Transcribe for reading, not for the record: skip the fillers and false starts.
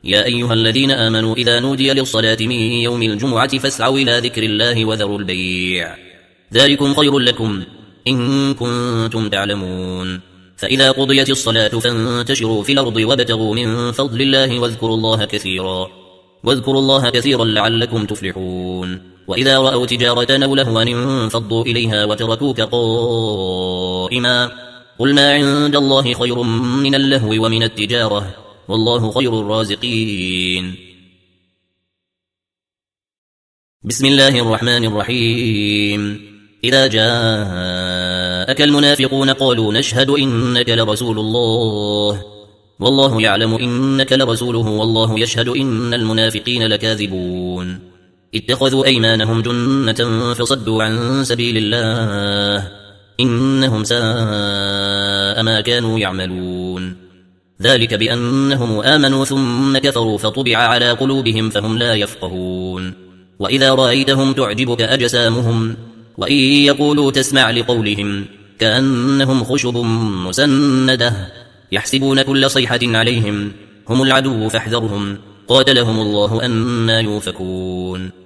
يا أيها الذين آمنوا إذا نودي للصلاة من يوم الجمعة فاسعوا إلى ذكر الله وذروا البيع ذلكم خير لكم إن كنتم تعلمون فإذا قضيت الصلاة فانتشروا في الأرض وابتغوا من فضل الله واذكروا الله كثيرا لعلكم تفلحون وإذا رأوا تجارة أو لهوا انفضوا إليها وتركوك قائما قل ما عند الله خير من اللهو ومن التجارة والله خير الرازقين. بسم الله الرحمن الرحيم. إذا جاءك المنافقون قالوا نشهد إنك لرسول الله والله يعلم إنك لرسوله والله يشهد إن المنافقين لكاذبون اتخذوا أيمانهم جنة فصدوا عن سبيل الله إنهم ساء ما كانوا يعملون ذلك بأنهم آمنوا ثم كفروا فطبع على قلوبهم فهم لا يفقهون وإذا رأيتهم تعجبك أجسامهم وإن يقولوا تسمع لقولهم كأنهم خشب مسندة يحسبون كل صيحة عليهم هم العدو فاحذرهم قاتلهم الله أنى يؤفكون.